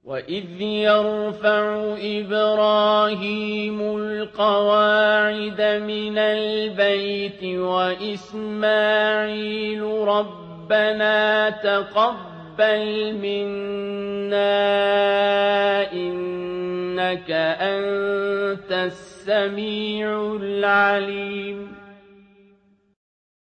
وَإِذْ يَرْفَعُ إِبْرَاهِيمُ الْقَوَاعِدَ مِنَ الْبَيْتِ وَإِسْمَاعِيلُ رَبَّنَا تَقَبَّلْ مِنَّا إِنَّكَ أَنتَ السَّمِيعُ الْعَلِيمُ